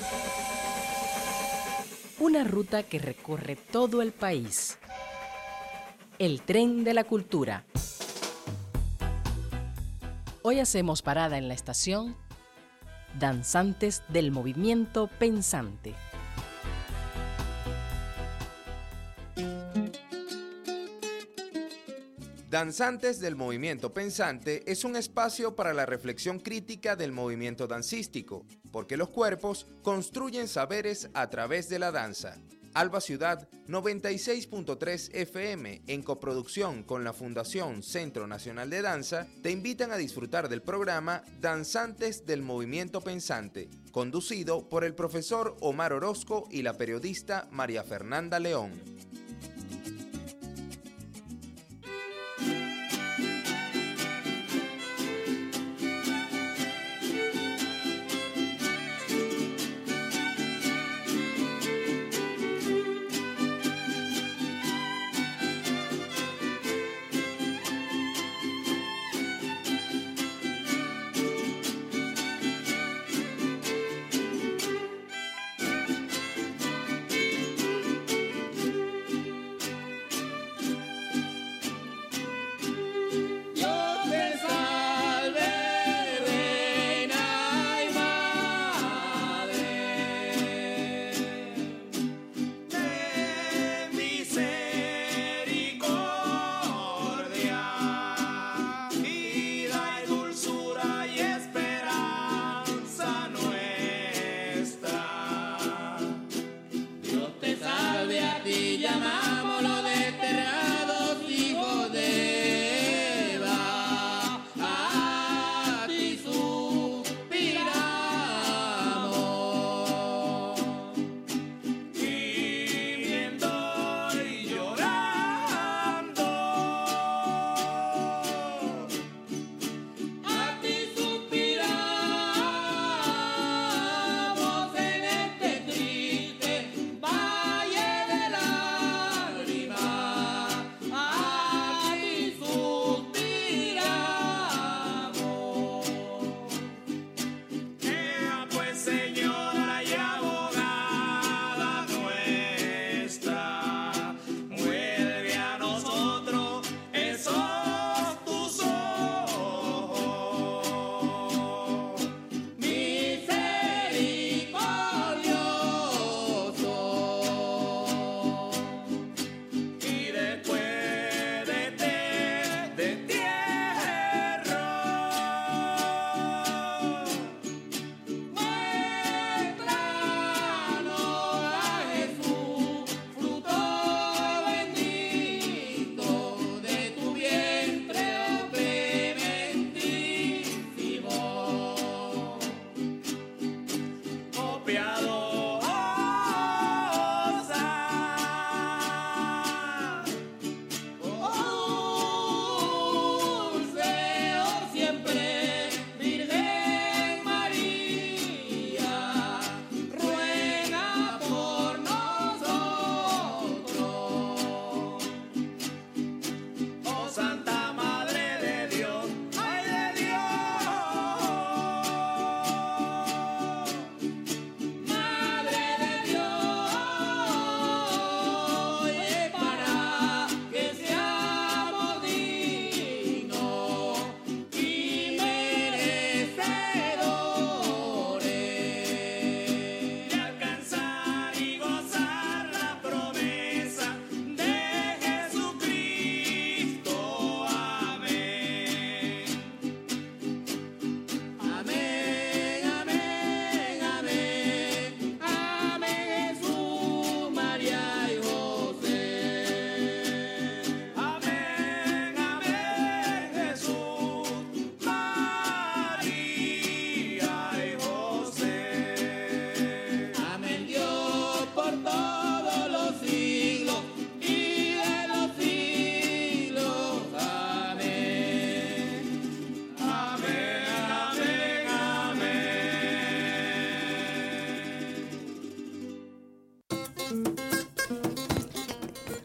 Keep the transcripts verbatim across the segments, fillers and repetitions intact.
Una ruta que recorre todo el país. El tren de la cultura. Hoy hacemos parada en la estación Danzantes del Movimiento Pensante. Danzantes del Movimiento Pensante es un espacio para la reflexión crítica del movimiento dancístico, porque los cuerpos construyen saberes a través de la danza. Alba Ciudad noventa y seis punto tres F M, en coproducción con la Fundación Centro Nacional de Danza, te invitan a disfrutar del programa Danzantes del Movimiento Pensante, conducido por el profesor Omar Orozco y la periodista María Fernanda León.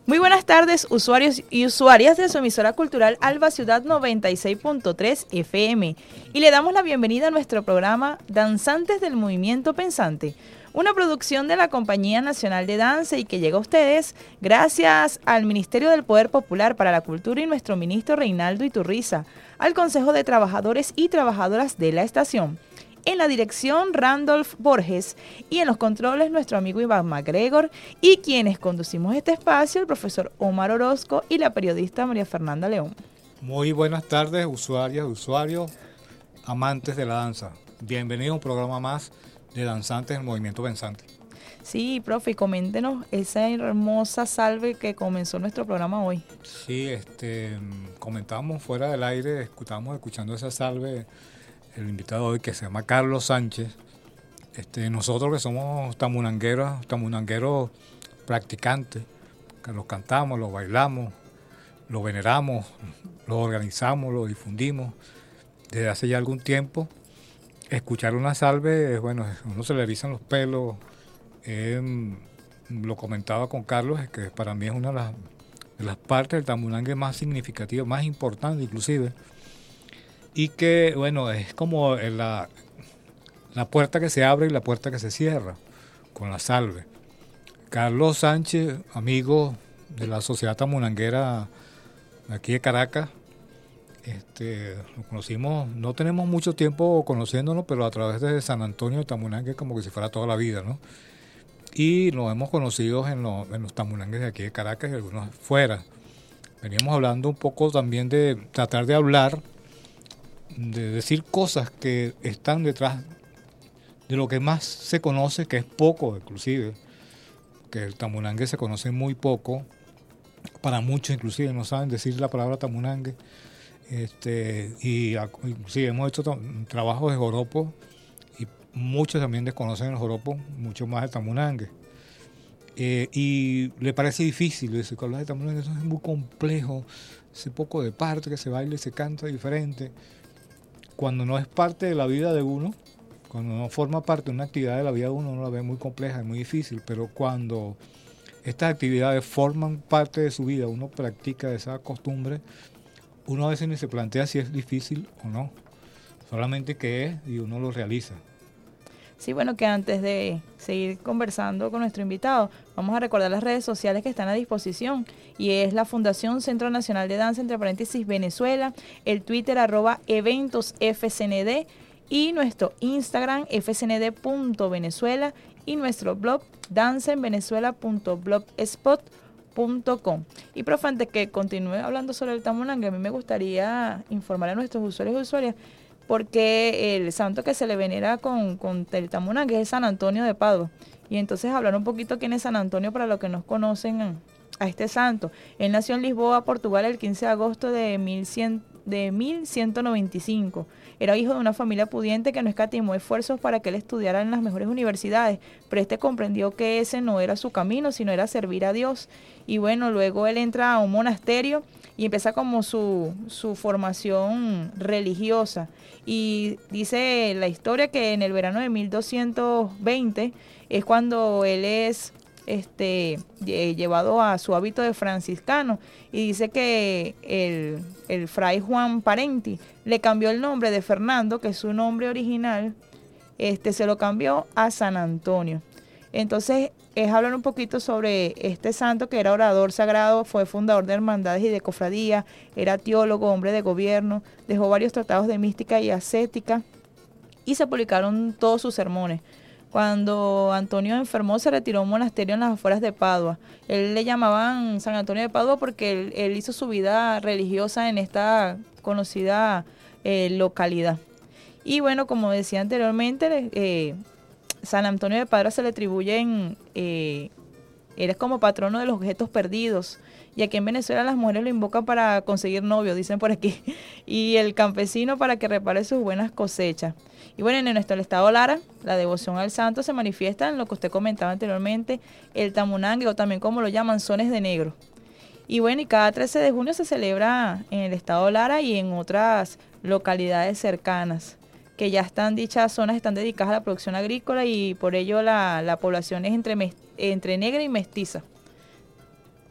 Muy buenas tardes, usuarios y usuarias de su emisora cultural Alba Ciudad noventa y seis punto tres F M. Y le damos la bienvenida a nuestro programa Danzantes del Movimiento Pensante, una producción de la Compañía Nacional de Danza y que llega a ustedes gracias al Ministerio del Poder Popular para la Cultura y nuestro ministro Reinaldo Iturriza, al Consejo de Trabajadores y Trabajadoras de la estación. En la dirección, Randolph Borges, y en los controles, nuestro amigo Iván MacGregor, y quienes conducimos este espacio, el profesor Omar Orozco y la periodista María Fernanda León. Muy buenas tardes, usuarias, usuarios, amantes de la danza. Bienvenido a un programa más de Danzantes del Movimiento Pensante. Sí, profe, coméntenos esa hermosa salve que comenzó nuestro programa hoy. Sí, este, comentamos fuera del aire, escuchamos escuchando esa salve, el invitado hoy que se llama Carlos Sánchez. Este, nosotros que somos tamunangueros, tamunangueros practicantes, que los cantamos, los bailamos, lo veneramos, lo organizamos, lo difundimos desde hace ya algún tiempo. Escuchar una salve, bueno, uno se le erizan los pelos. Eh, lo comentaba con Carlos, es que para mí es una de las, de las partes del tamunangue más significativas, más importantes inclusive, y que, bueno, es como la, la puerta que se abre y la puerta que se cierra con la salve. Carlos Sánchez, amigo de la Sociedad Tamunanguera de aquí de Caracas, este, lo conocimos, no tenemos mucho tiempo conociéndonos, pero a través de San Antonio de Tamunangue, como que si fuera toda la vida, ¿no? Y nos hemos conocido en, lo, en los tamunangues de aquí de Caracas y algunos fuera. Veníamos hablando un poco también de tratar de hablar, de decir cosas que están detrás de lo que más se conoce, que es poco inclusive, que el tamunangue se conoce muy poco, para muchos inclusive no saben decir la palabra tamunangue. Este, y sí, hemos hecho trabajos de joropo y muchos también desconocen el joropo, mucho más el tamunangue. Eh, y le parece difícil, dice, con hablar de tamunangue eso es muy complejo, ese poco de parte que se baila y se canta diferente. Cuando no es parte de la vida de uno, cuando no forma parte de una actividad de la vida de uno, uno la ve muy compleja, es muy difícil, pero cuando estas actividades forman parte de su vida, uno practica esa costumbre, uno a veces ni se plantea si es difícil o no, solamente que es y uno lo realiza. Sí, bueno, que antes de seguir conversando con nuestro invitado, vamos a recordar las redes sociales que están a disposición, y es la Fundación Centro Nacional de Danza, entre paréntesis, Venezuela, el Twitter, arroba eventos F C N D, y nuestro Instagram, f c n d punto venezuela, y nuestro blog, danza en venezuela punto blogspot punto com. Y profe, antes que continúe hablando sobre el tamunangue, a mí me gustaría informar a nuestros usuarios y usuarias porque el santo que se le venera con, con el tamunangue es San Antonio de Padua. Y entonces hablar un poquito quién es San Antonio para los que no conocen a, a este santo. Él nació en Lisboa, Portugal, el quince de agosto de, mil cien, de mil ciento noventa y cinco. Era hijo de una familia pudiente que no escatimó esfuerzos para que él estudiara en las mejores universidades, pero este comprendió que ese no era su camino, sino era servir a Dios. Y bueno, luego él entra a un monasterio y empieza como su, su formación religiosa. Y dice la historia que en el verano de mil doscientos veinte es cuando él es este, llevado a su hábito de franciscano, y dice que el, el fray Juan Parenti le cambió el nombre de Fernando, que es su nombre original, este, se lo cambió a San Antonio. Entonces es hablar un poquito sobre este santo que era orador sagrado, fue fundador de hermandades y de cofradías, era teólogo, hombre de gobierno, dejó varios tratados de mística y ascética y se publicaron todos sus sermones. Cuando Antonio enfermó, se retiró a un monasterio en las afueras de Padua. Él le llamaban San Antonio de Padua porque él, él hizo su vida religiosa en esta conocida eh, localidad. Y bueno, como decía anteriormente, eh, San Antonio de Padua se le atribuyen, eh, él es como patrono de los objetos perdidos. Y aquí en Venezuela las mujeres lo invocan para conseguir novio, dicen por aquí. Y el campesino para que repare sus buenas cosechas. Y bueno, en nuestro estado Lara, la devoción al santo se manifiesta en lo que usted comentaba anteriormente, el tamunangue, o también como lo llaman, sones de negro. Y bueno, y cada trece de junio se celebra en el estado Lara y en otras localidades cercanas, que ya están, dichas zonas están dedicadas a la producción agrícola, y por ello la, la población es entre, entre negra y mestiza.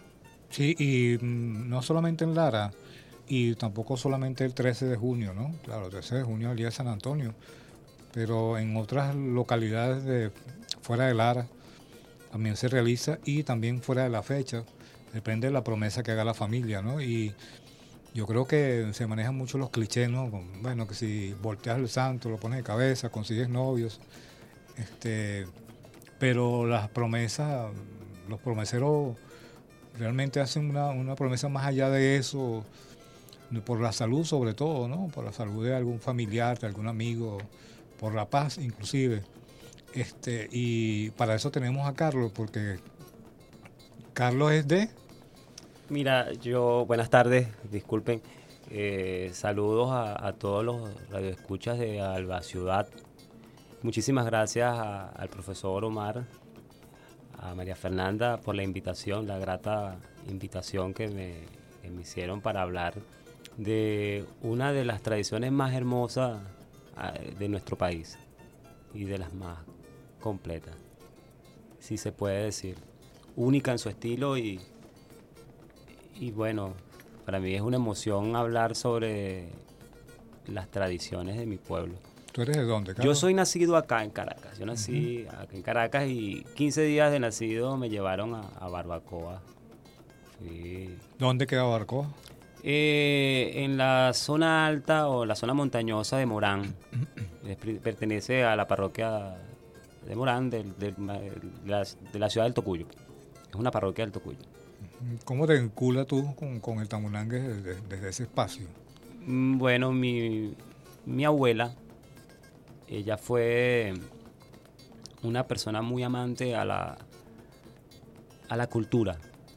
Sí, y mm, no solamente en Lara, y tampoco solamente el trece de junio, ¿no? Claro, el trece de junio es el día de San Antonio, pero en otras localidades de fuera de Lara también se realiza, y también fuera de la fecha, depende de la promesa que haga la familia, ¿no? Y yo creo que se manejan mucho los clichés, ¿no? Con, bueno, que si volteas el santo, lo pones de cabeza, consigues novios, este, pero las promesas, los promeseros realmente hacen una, una promesa más allá de eso, por la salud sobre todo, ¿no? Por la salud de algún familiar, de algún amigo, por la paz inclusive. Este, y para eso tenemos a Carlos, porque Carlos es de... Mira, yo, buenas tardes, disculpen, eh, saludos a, a todos los radioescuchas de Alba Ciudad. Muchísimas gracias a, al profesor Omar, a María Fernanda por la invitación, la grata invitación que me, que me hicieron para hablar de una de las tradiciones más hermosas de nuestro país y de las más completas, si se puede decir, única en su estilo y, y bueno, para mí es una emoción hablar sobre las tradiciones de mi pueblo. ¿Tú eres de dónde, Carlos? Yo soy nacido acá en Caracas, yo nací uh-huh. acá en Caracas y quince días de nacido me llevaron a, a Barbacoa. Sí. ¿Dónde queda Barbacoa? Eh, en la zona alta o la zona montañosa de Morán. Pertenece a la parroquia de Morán de, de, de, la, de la ciudad del Tocuyo. Es una parroquia del Tocuyo. ¿Cómo te vinculas tú con, con el tamunangue desde, desde ese espacio? Bueno, mi, mi abuela, ella fue una persona muy amante a la, a la cultura.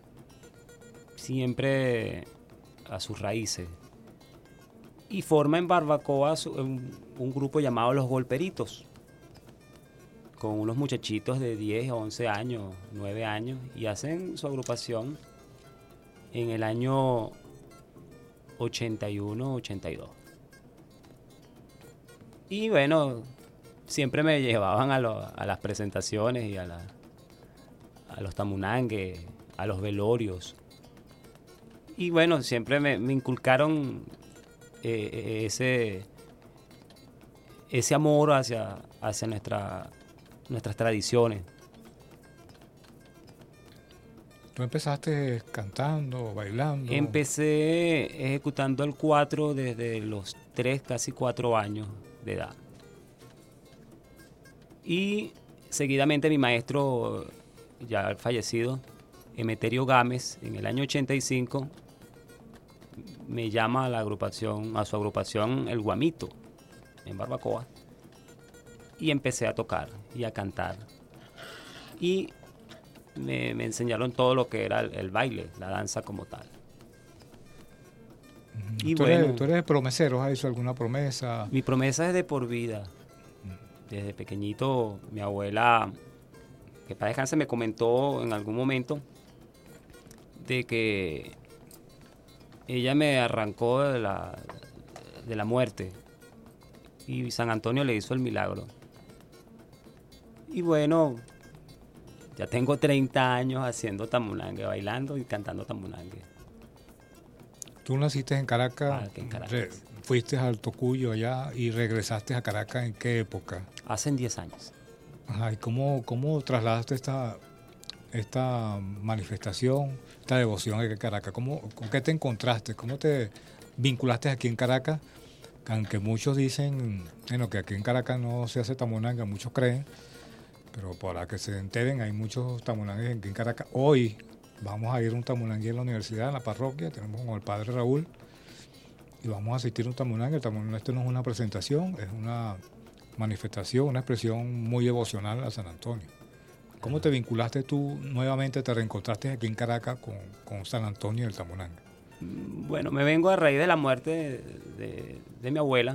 Siempre a sus raíces, y forma en Barbacoa un, un grupo llamado Los Golperitos, con unos muchachitos de diez, once años, nueve años, y hacen su agrupación en el año ochenta y uno, ochenta y dos. Y bueno, siempre me llevaban a, lo, a las presentaciones y a, la, a los tamunangues, a los velorios. Y bueno, siempre me, me inculcaron eh, ese, ese amor hacia, hacia nuestra, nuestras tradiciones. ¿Tú empezaste cantando, bailando? Empecé ejecutando el cuatro desde los tres, casi cuatro años de edad. Y seguidamente mi maestro, ya fallecido, Emeterio Gámez, en el año ochenta y cinco, me llama a la agrupación, a su agrupación El Guamito, en Barbacoa, y empecé a tocar y a cantar. Y me, me enseñaron todo lo que era el, el baile, la danza como tal. Uh-huh. Y ¿Tú, bueno, eres, ¿Tú eres promesero? ¿Has hecho alguna promesa? Mi promesa es de por vida. Desde pequeñito, mi abuela, que para descansar, me comentó en algún momento de que ella me arrancó de la, de la muerte y San Antonio le hizo el milagro. Y bueno, ya tengo treinta años haciendo tamunangue, bailando y cantando tamunangue. ¿Tú naciste en Caracas? Ah, en Caracas. Re, ¿Fuiste al Tocuyo allá y regresaste a Caracas en qué época? Hace diez años. Ajá, ¿y cómo, cómo trasladaste esta, esta manifestación, esta devoción aquí en Caracas? ¿Cómo, ¿Con qué te encontraste? ¿Cómo te vinculaste aquí en Caracas? Aunque muchos dicen, bueno, que aquí en Caracas no se hace tamunangue, muchos creen, pero para que se enteren, hay muchos tamunangues aquí en Caracas. Hoy vamos a ir a un tamunangue en la universidad, en la parroquia, tenemos con el padre Raúl, y vamos a asistir a un tamunangue. El tamunangue esto no es una presentación, es una manifestación, una expresión muy devocional a San Antonio. ¿Cómo te vinculaste tú nuevamente, te reencontraste aquí en Caracas con, con San Antonio y el tamunangue? Bueno, me vengo a raíz de la muerte de, de, de mi abuela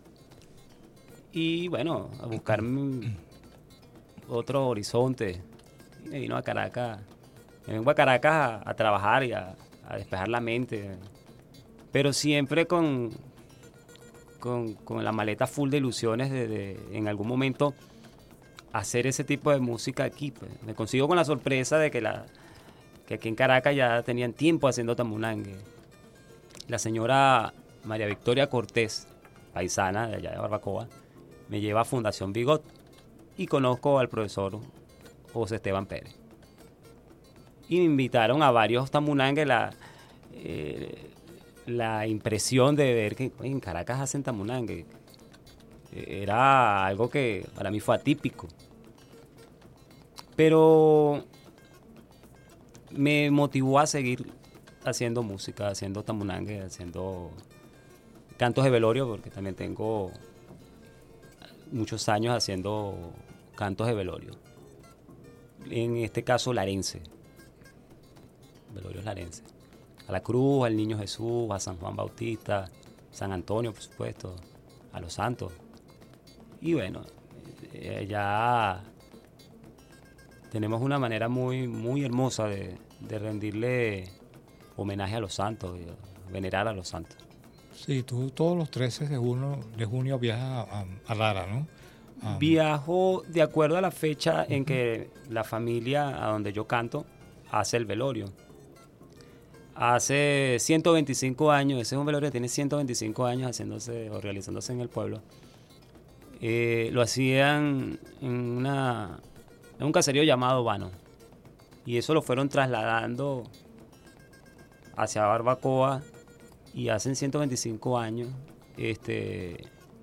y bueno, a buscar otro horizonte. Y me vino a Caracas, me vengo a Caracas a, a trabajar y a, a despejar la mente, pero siempre con, con, con la maleta full de ilusiones de, de en algún momento hacer ese tipo de música aquí. Pues. Me consigo con la sorpresa de que la, que aquí en Caracas ya tenían tiempo haciendo tamunangue. La señora María Victoria Cortés, paisana de allá de Barbacoa, me lleva a Fundación Bigot y conozco al profesor José Esteban Pérez. Y me invitaron a varios tamunangues, la, eh, la impresión de ver que oye, en Caracas hacen tamunangue. Era algo que para mí fue atípico. Pero me motivó a seguir haciendo música, haciendo tamunangue, haciendo cantos de velorio, porque también tengo muchos años haciendo cantos de velorio. En este caso, larense. Velorios larense. A la Cruz, al Niño Jesús, a San Juan Bautista, San Antonio, por supuesto, a los santos. Y bueno, eh, ya tenemos una manera muy, muy hermosa de, de rendirle homenaje a los santos, y venerar a los santos. Sí, tú todos los trece de junio, de junio viajas a, a Lara, ¿no? Um, Viajo de acuerdo a la fecha uh-huh. en que la familia a donde yo canto hace el velorio. Hace ciento veinticinco años, ese es un velorio que tiene ciento veinticinco años haciéndose o realizándose en el pueblo. Eh, lo hacían en, una, en un caserío llamado Vano. Y eso lo fueron trasladando hacia Barbacoa. Y hace ciento veinticinco años este,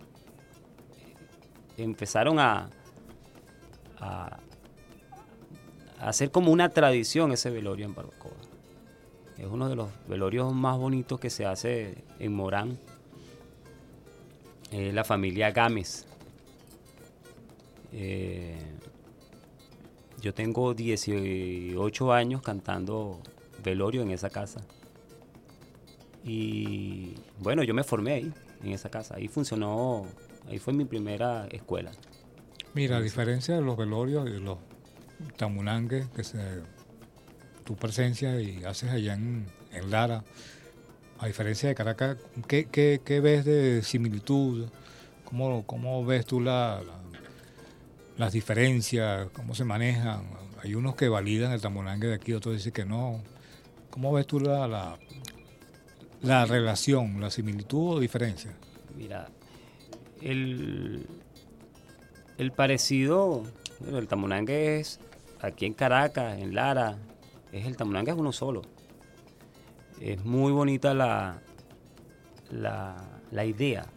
empezaron a, a, a hacer como una tradición ese velorio en Barbacoa. Es uno de los velorios más bonitos que se hace en Morán. Es la familia Gámez. Eh, yo tengo dieciocho años cantando velorio en esa casa. Y bueno, yo me formé ahí, en esa casa. Ahí funcionó, ahí fue mi primera escuela. Mira, a diferencia de los velorios y de los tamunangues, que se, tu presencia y haces allá en, en Lara, a diferencia de Caracas, ¿qué, qué, qué ves de similitud? ¿Cómo, cómo ves tú la, la, las diferencias? ¿Cómo se manejan? Hay unos que validan el tamunangue de aquí, otros dicen que no. ¿Cómo ves tú la... la La relación, la similitud o diferencia? Mira, el, el parecido, bueno, el tamunangue es aquí en Caracas, en Lara, es el tamunangue es uno solo. Es muy bonita la, la, la idea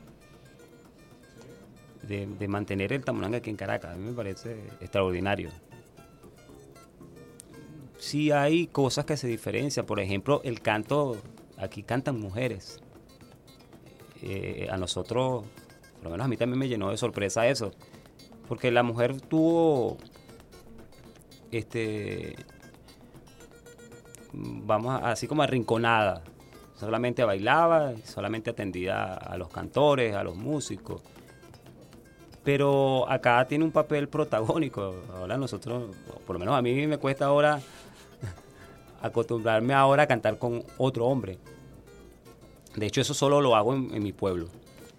de, de mantener el tamunangue aquí en Caracas. A mí me parece extraordinario. Sí hay cosas que se diferencian, por ejemplo, el canto. Aquí cantan mujeres. Eh, a nosotros, por lo menos a mí también me llenó de sorpresa eso. Porque la mujer tuvo, este, vamos a, así como arrinconada. Solamente bailaba, solamente atendía a los cantores, a los músicos. Pero acá tiene un papel protagónico. Ahora nosotros, por lo menos a mí me cuesta ahora acostumbrarme ahora a cantar con otro hombre. De hecho, eso solo lo hago en, en mi pueblo.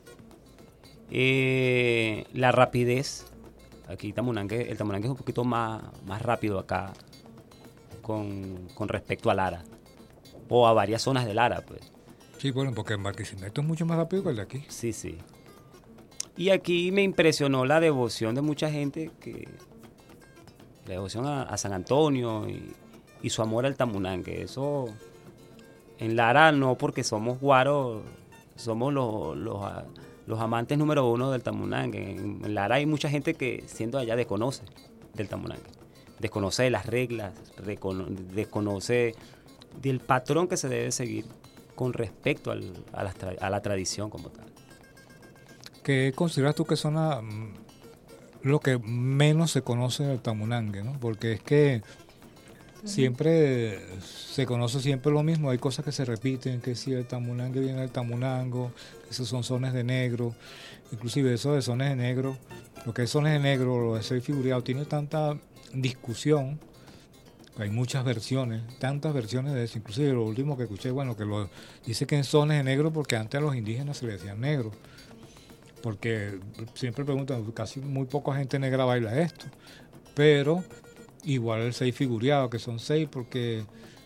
Eh, la rapidez. Aquí tamunangue, el tamunangue es un poquito más, más rápido acá con, con respecto a Lara. O a varias zonas de Lara, pues. Sí, bueno, porque en Barquisimeto es mucho más rápido que el de aquí. Sí, sí. Y aquí me impresionó la devoción de mucha gente, que la devoción a, a San Antonio y, y su amor al tamunangue. Eso en Lara no, porque somos guaros, somos los, los, los amantes número uno del tamunangue. En, en Lara hay mucha gente que siendo allá desconoce del tamunangue. Desconoce de las reglas, recono, desconoce del patrón que se debe seguir con respecto al, a, la, a la tradición como tal. ¿Qué consideras tú que son la, lo que menos se conoce del tamunangue, ¿no? Porque es que uh-huh. siempre se conoce siempre lo mismo, hay cosas que se repiten, que si el tamunangue viene del tamunango, que esos son sones de negro, inclusive eso de sones de negro, lo que es sones de negro, lo de ser figurado, tiene tanta discusión, hay muchas versiones, tantas versiones de eso, inclusive lo último que escuché, bueno, que lo dice que en sones de negro porque antes a los indígenas se les decían negro. Porque siempre preguntan, casi muy poca gente negra baila esto, pero igual el seis figureado, que son seis, porque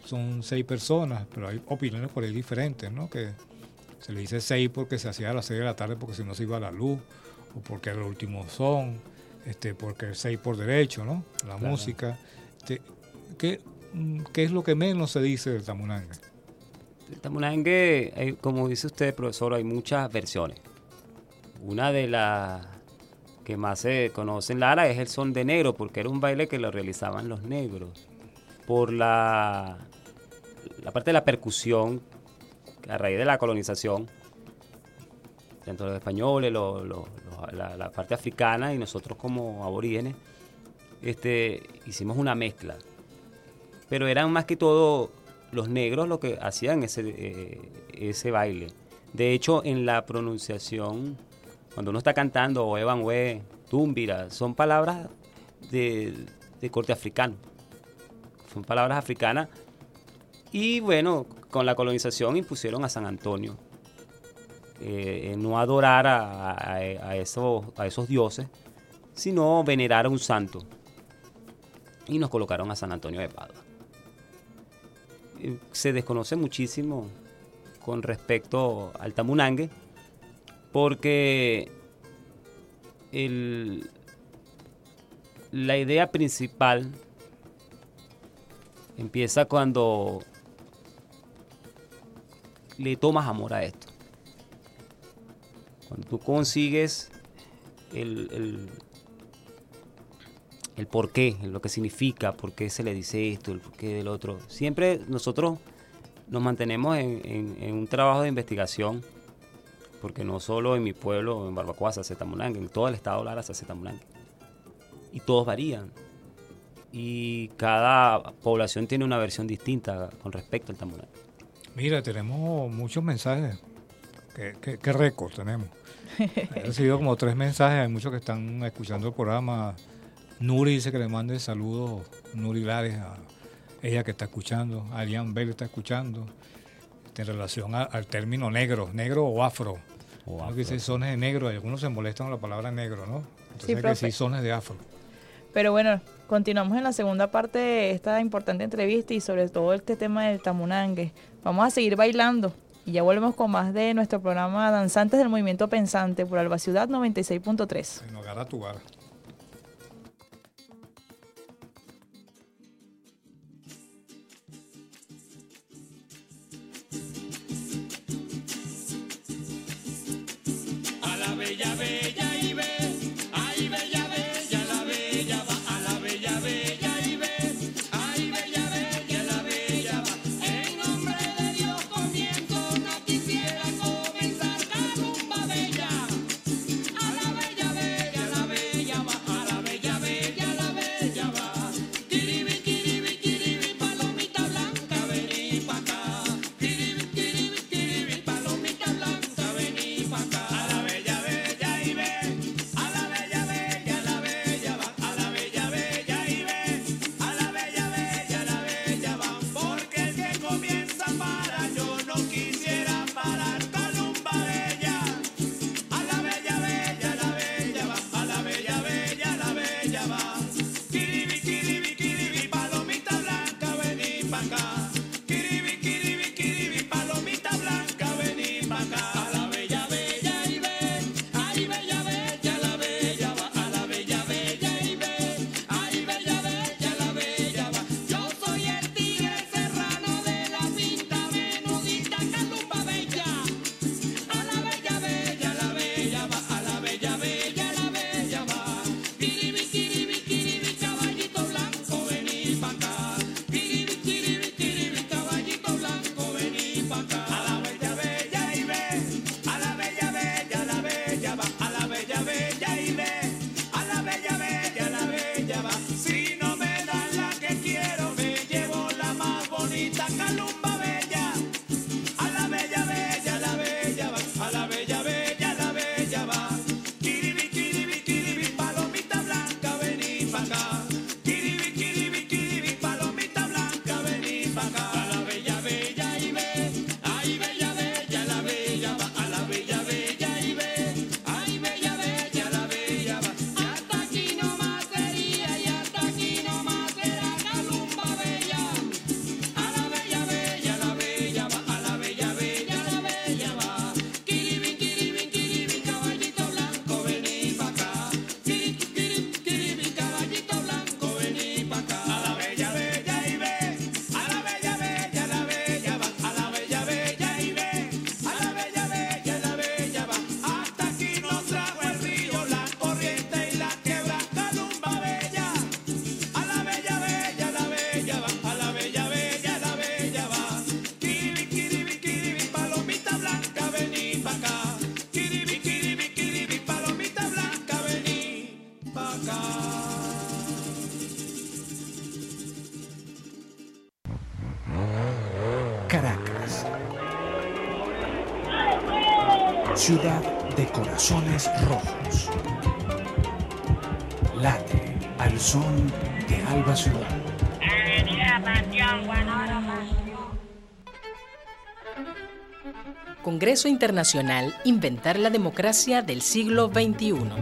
son seis personas, pero hay opiniones por ahí diferentes, ¿no? Que se le dice seis porque se hacía a las seis de la tarde porque si no se iba a la luz, o porque era el último son, este, porque el seis por derecho, ¿no? La Claro. música. Este, ¿qué, ¿Qué es lo que menos se dice del tamunangue? El tamunangue, eh, como dice usted, profesor, hay muchas versiones. Una de las que más se conoce en Lara es el son de negro, porque era un baile que lo realizaban los negros. Por la, la parte de la percusión, a raíz de la colonización, tanto los españoles, lo, lo, lo, la, la parte africana y nosotros como aborígenes, este, hicimos una mezcla. Pero eran más que todo los negros los que hacían ese, eh, ese baile. De hecho, en la pronunciación, cuando uno está cantando o Evan We, Túmbira, son palabras de, de corte africano. Son palabras africanas. Y bueno, con la colonización impusieron a San Antonio. Eh, no adorar a, a, a, esos, a esos dioses, sino venerar a un santo. Y nos colocaron a San Antonio de Padua. Se desconoce muchísimo con respecto al tamunangue, porque el, la idea principal empieza cuando le tomas amor a esto. Cuando tú consigues el, el, el por qué, lo que significa, por qué se le dice esto, el por qué del otro. Siempre nosotros nos mantenemos en, en, en un trabajo de investigación, porque no solo en mi pueblo, en Barbacoa, se hace tamunangue, en todo el estado de Lara se hace tamunangue. Y todos varían. Y cada población tiene una versión distinta con respecto al tamunangue. Mira, tenemos muchos mensajes. ¿Qué, qué, qué récord tenemos? He recibido como tres mensajes, hay muchos que están escuchando el programa. Nuri dice que le mande saludos, Nuri Lares, a ella que está escuchando, Arián Bell está escuchando, este, en relación a, al término negro, negro o afro. O Uno afro. que dice sones de negro, y algunos se molestan con la palabra negro, ¿no? Entonces Sí, hay que profe. decir sones de afro. Pero bueno, continuamos en la segunda parte de esta importante entrevista y sobre todo este tema del tamunangue. Vamos a seguir bailando y ya volvemos con más de nuestro programa Danzantes del Movimiento Pensante por Alba Ciudad noventa y seis punto tres. En hogar a tu bar. A la bella, bella y ve, ay bella, bella, la bella va, a la bella, bella y ve, ay bella, bella, la bella va. En nombre de Dios comienzo, no quisiera comenzar la rumba bella. A la bella, bella, la bella Caracas, ciudad de corazones rojos, late al son de Alba Ciudad. Congreso Internacional Inventar la Democracia del Siglo veintiuno.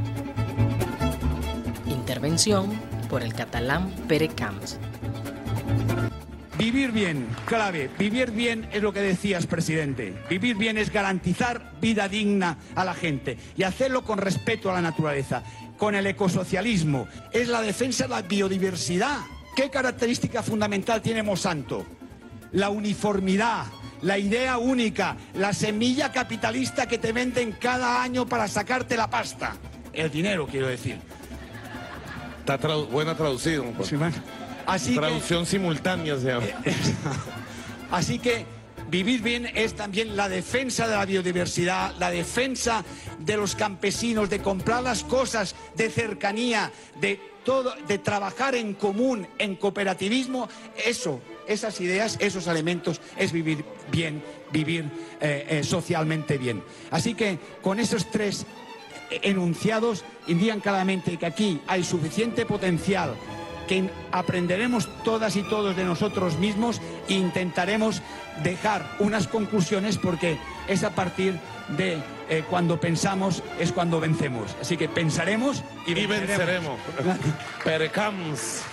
Intervención por el catalán Pere Camps. Vivir bien, clave. Vivir bien es lo que decías, presidente. Vivir bien es garantizar vida digna a la gente y hacerlo con respeto a la naturaleza, con el ecosocialismo. Es la defensa de la biodiversidad. ¿Qué característica fundamental tiene Monsanto? La uniformidad, la idea única, la semilla capitalista que te venden cada año para sacarte la pasta. El dinero, quiero decir. Está tradu buena traducción. Sí, bueno. Así Traducción que, simultánea se llama. Así que vivir bien es también la defensa de la biodiversidad, la defensa de los campesinos, de comprar las cosas de cercanía, de todo, de trabajar en común, en cooperativismo. Eso, esas ideas, esos elementos es vivir bien, vivir eh, eh, socialmente bien. Así que con esos tres enunciados indican claramente que aquí hay suficiente potencial, que aprenderemos todas y todos de nosotros mismos e intentaremos dejar unas conclusiones, porque es a partir de eh, cuando pensamos es cuando vencemos. Así que pensaremos y, y venceremos. Perecams.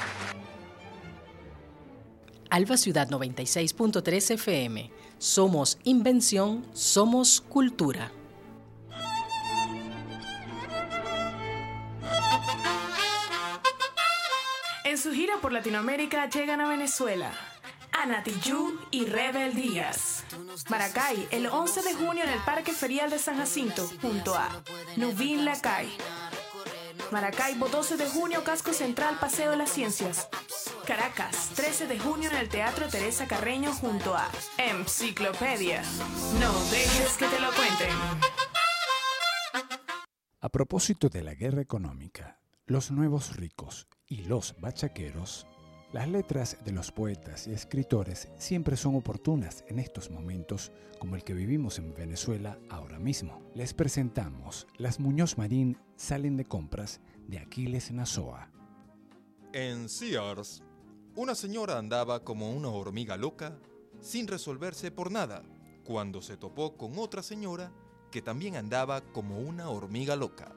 Alba Ciudad noventa y seis punto tres F M. Somos invención, somos cultura. En su gira por Latinoamérica llegan a Venezuela Ana Tijoux y Rebel Díaz. Maracay, el once de junio en el Parque Ferial de San Jacinto, junto a Nubin Lacay. Maracay, doce de junio, Casco Central, Paseo de las Ciencias. Caracas, trece de junio en el Teatro Teresa Carreño, junto a Enciclopedia. No dejes que te lo cuenten. A propósito de la guerra económica, los nuevos ricos y los bachaqueros, las letras de los poetas y escritores siempre son oportunas en estos momentos como el que vivimos en Venezuela ahora mismo. Les presentamos Las Muñoz Marín salen de compras de Aquiles Nazoa. En Sears, una señora andaba como una hormiga loca sin resolverse por nada cuando se topó con otra señora que también andaba como una hormiga loca.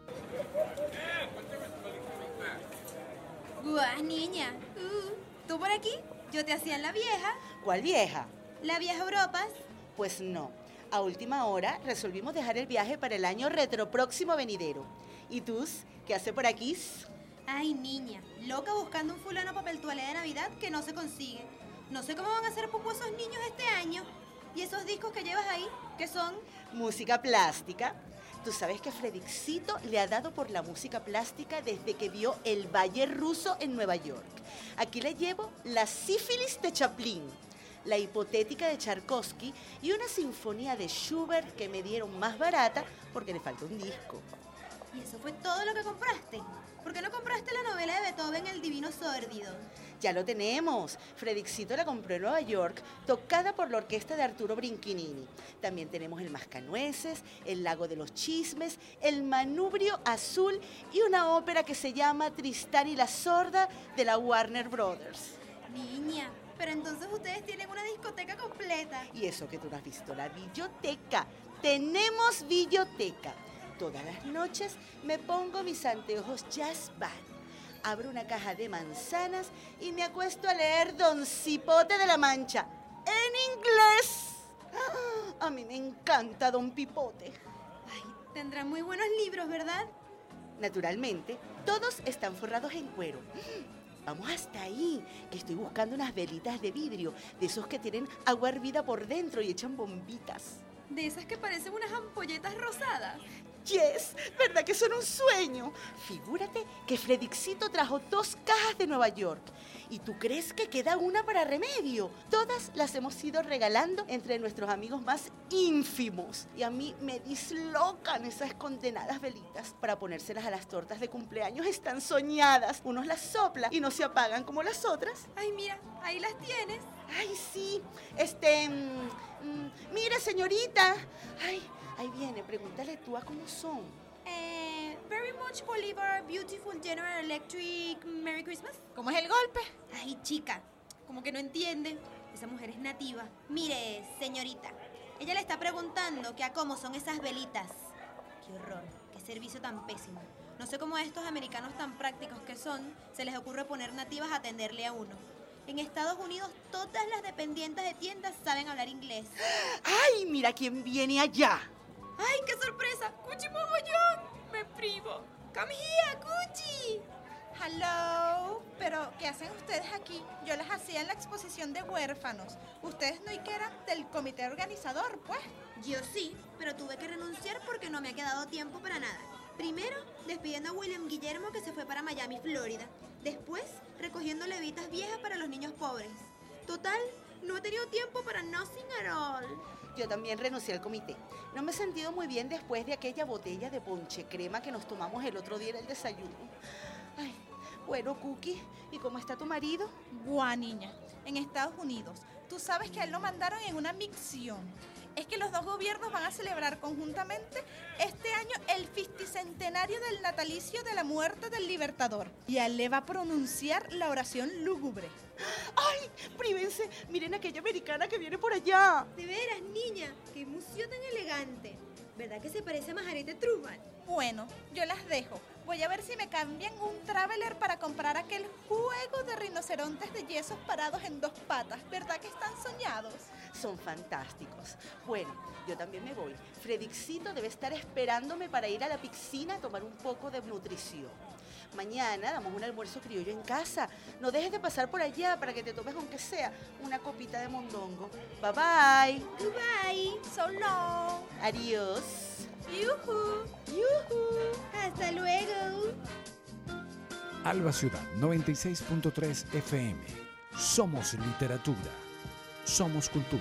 Guau, niña. Uh, ¿Tú por aquí? Yo te hacía en la vieja. ¿Cuál vieja? La vieja Europas. Pues no. A última hora resolvimos dejar el viaje para el año retropróximo venidero. ¿Y tú? ¿Qué hace por aquí? Ay, niña. Loca buscando un fulano papel toalé de Navidad que no se consigue. No sé cómo van a ser popó esos niños este año. ¿Y esos discos que llevas ahí? ¿Qué son? Música plástica. Tú sabes que Fredicito le ha dado por la música plástica desde que vio el Ballet Ruso en Nueva York. Aquí le llevo la sífilis de Chaplin, la hipotética de Tchaikovsky y una sinfonía de Schubert que me dieron más barata porque le falta un disco. ¿Y eso fue todo lo que compraste? ¿Por qué no compraste la novela de Beethoven, El Divino Sórdido? Ya lo tenemos. Fredicito la compró en Nueva York, tocada por la orquesta de Arturo Brinchinini. También tenemos El Mascanueces, El Lago de los Chismes, El Manubrio Azul y una ópera que se llama Tristán y la Sorda de la Warner Brothers. Niña, pero entonces ustedes tienen una discoteca completa. Y eso que tú no has visto, la billoteca. Tenemos billoteca. Todas las noches me pongo mis anteojos Jazz Band, abro una caja de manzanas y me acuesto a leer Don Cipote de la Mancha, en inglés. A mí me encanta Don Pipote. Ay, tendrán muy buenos libros, ¿verdad? Naturalmente, todos están forrados en cuero. Vamos hasta ahí, que estoy buscando unas velitas de vidrio, de esos que tienen agua hervida por dentro y echan bombitas. De esas que parecen unas ampolletas rosadas. Yes, ¿verdad que son un sueño? Figúrate que Fredixito trajo dos cajas de Nueva York. ¿Y tú crees que queda una para Remedio? Todas las hemos ido regalando entre nuestros amigos más ínfimos. Y a mí me dislocan esas condenadas velitas para ponérselas a las tortas de cumpleaños. Están soñadas. Unos las soplan y no se apagan como las otras. Ay, mira, ahí las tienes. Ay, sí. Este... Mm, mm, mire, señorita. Ay, ahí viene. Pregúntale tú a cómo son. Eh, very much Bolivar, beautiful General Electric, Merry Christmas. ¿Cómo es el golpe? Ay, chica, como que no entiende. Esa mujer es nativa. Mire, señorita, ella le está preguntando que a cómo son esas velitas. Qué horror, qué servicio tan pésimo. No sé cómo a estos americanos tan prácticos que son, se les ocurre poner nativas a atenderle a uno. En Estados Unidos todas las dependientes de tiendas saben hablar inglés. ¡Ay, mira quién viene allá! ¡Ay, qué sorpresa! ¡Cuchi Mogollón! ¡Me primo! ¡Come here, Cuchi! Hello, pero ¿qué hacen ustedes aquí? Yo les hacía en la exposición de huérfanos. Ustedes no y que eran del comité organizador, pues. Yo sí, pero tuve que renunciar porque no me ha quedado tiempo para nada. Primero, despidiendo a William Guillermo que se fue para Miami, Florida. Después, recogiendo levitas viejas para los niños pobres. Total, no he tenido tiempo para nothing at all. Yo también renuncié al comité. No me he sentido muy bien después de aquella botella de ponche crema que nos tomamos el otro día en el desayuno. Ay, bueno, Cookie, ¿y cómo está tu marido? Buah, niña, en Estados Unidos. Tú sabes que a él lo mandaron en una misión. Es que los dos gobiernos van a celebrar conjuntamente este año el cincuentenario del natalicio de la muerte del Libertador. Y a él le va a pronunciar la oración lúgubre. ¡Ay! Prívense, miren aquella americana que viene por allá. De veras, niña, qué museo tan elegante. ¿Verdad que se parece a Margarita Truman? Bueno, yo las dejo. Voy a ver si me cambian un traveler para comprar aquel juego de rinocerontes de yesos parados en dos patas. ¿Verdad que están soñados? Son fantásticos. Bueno, yo también me voy. Fredixito debe estar esperándome para ir a la piscina a tomar un poco de nutrición. Mañana damos un almuerzo criollo en casa. No dejes de pasar por allá para que te tomes, aunque sea, una copita de mondongo. Bye bye. Goodbye. So long. Adiós. Yuhu. Yuhu. Hasta luego. Alba Ciudad noventa y seis punto tres F M. Somos literatura. Somos cultura.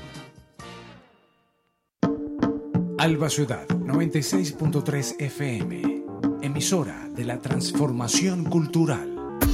Alba Ciudad noventa y seis punto tres F M. Emisora de la transformación cultural.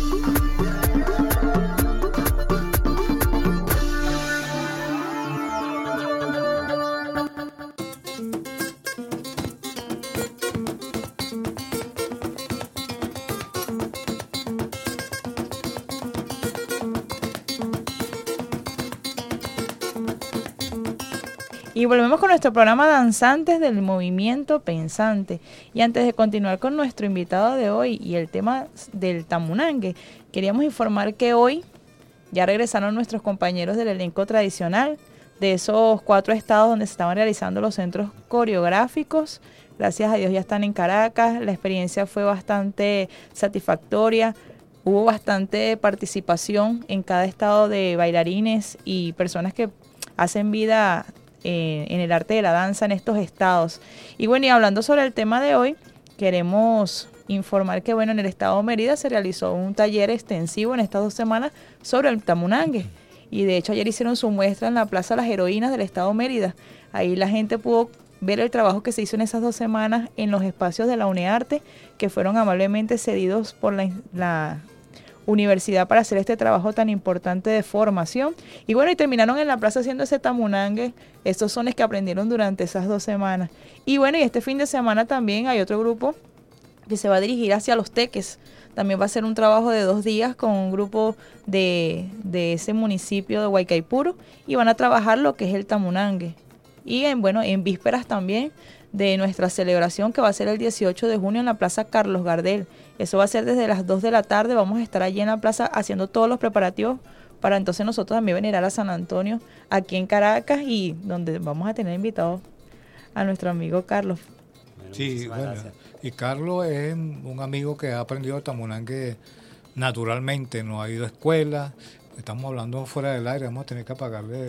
Y volvemos con nuestro programa Danzantes del Movimiento Pensante. Y antes de continuar con nuestro invitado de hoy y el tema del tamunangue, queríamos informar que hoy ya regresaron nuestros compañeros del elenco tradicional de esos cuatro estados donde se estaban realizando los centros coreográficos. Gracias a Dios ya están en Caracas. La experiencia fue bastante satisfactoria. Hubo bastante participación en cada estado de bailarines y personas que hacen vida Eh, en el arte de la danza en estos estados. Y bueno, y hablando sobre el tema de hoy, queremos informar que bueno, en el estado de Mérida se realizó un taller extensivo en estas dos semanas sobre el tamunangue. Y de hecho ayer hicieron su muestra en la Plaza Las Heroínas del estado de Mérida. Ahí la gente pudo ver el trabajo que se hizo en esas dos semanas en los espacios de la UNEARTE, que fueron amablemente cedidos por la, la universidad para hacer este trabajo tan importante de formación. Y bueno, y terminaron en la plaza haciendo ese tamunangue, estos sones que aprendieron durante esas dos semanas. Y bueno, y este fin de semana también hay otro grupo que se va a dirigir hacia Los Teques. También va a ser un trabajo de dos días con un grupo de, de ese municipio de Huaycaipuro y van a trabajar lo que es el tamunangue. Y en, bueno, en vísperas también de nuestra celebración que va a ser el dieciocho de junio en la Plaza Carlos Gardel. Eso va a ser desde las dos de la tarde, vamos a estar allí en la plaza haciendo todos los preparativos para entonces nosotros también venir a San Antonio, aquí en Caracas, y donde vamos a tener invitados a nuestro amigo Carlos. Bueno, Sí, bueno, gracias. y Carlos es un amigo que ha aprendido tamunangue naturalmente, no ha ido a escuela. Estamos hablando fuera del aire, vamos a tener que pagarle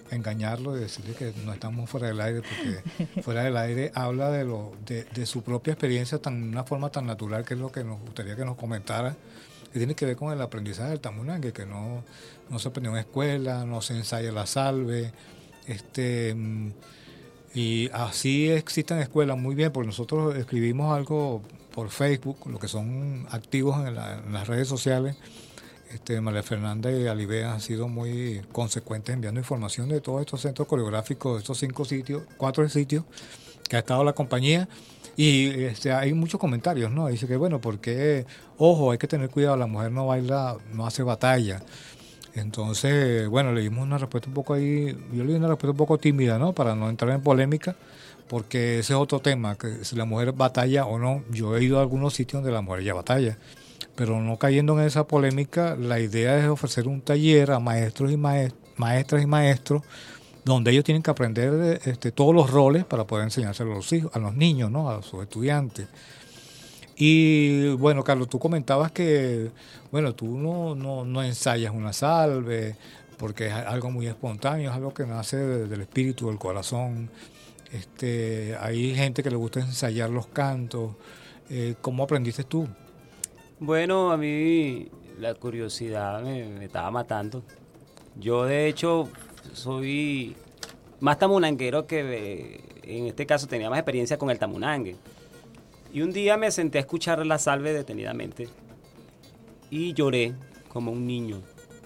engañarlo y decirle que no estamos fuera del aire, porque fuera del aire habla de lo de, de su propia experiencia tan una forma tan natural, que es lo que nos gustaría que nos comentara, que tiene que ver con el aprendizaje del tamunangue, que no, no se aprendió en escuela, no se ensaya la salve, este y así existen escuelas muy bien, porque nosotros escribimos algo por Facebook, lo que son activos en, la, en las redes sociales. Este, María Fernanda y Alibea han sido muy consecuentes enviando información de todos estos centros coreográficos, de estos cinco sitios, cuatro sitios que ha estado la compañía, y este, hay muchos comentarios, ¿no? Dice que bueno, porque, ojo, hay que tener cuidado, la mujer no baila, no hace batalla. Entonces, bueno, le dimos una respuesta un poco ahí, yo le di una respuesta un poco tímida, ¿no? Para no entrar en polémica, porque ese es otro tema, que si la mujer batalla o no. Yo he ido a algunos sitios donde la mujer ya batalla, pero no cayendo en esa polémica, la idea es ofrecer un taller a maestros y maest- maestras y maestros, donde ellos tienen que aprender de, este, todos los roles para poder enseñárselo a los hijos, a los niños, ¿no? A sus estudiantes. Y bueno, Carlos, tú comentabas que, bueno, tú no, no, no ensayas una salve, porque es algo muy espontáneo, es algo que nace de, del espíritu, del corazón. Este, hay gente que le gusta ensayar los cantos. Eh, ¿Cómo aprendiste tú? Bueno, a mí la curiosidad me, me estaba matando. Yo, de hecho, soy más tamunanguero que, eh, en este caso, tenía más experiencia con el tamunangue. Y un día me senté a escuchar la salve detenidamente y lloré como un niño.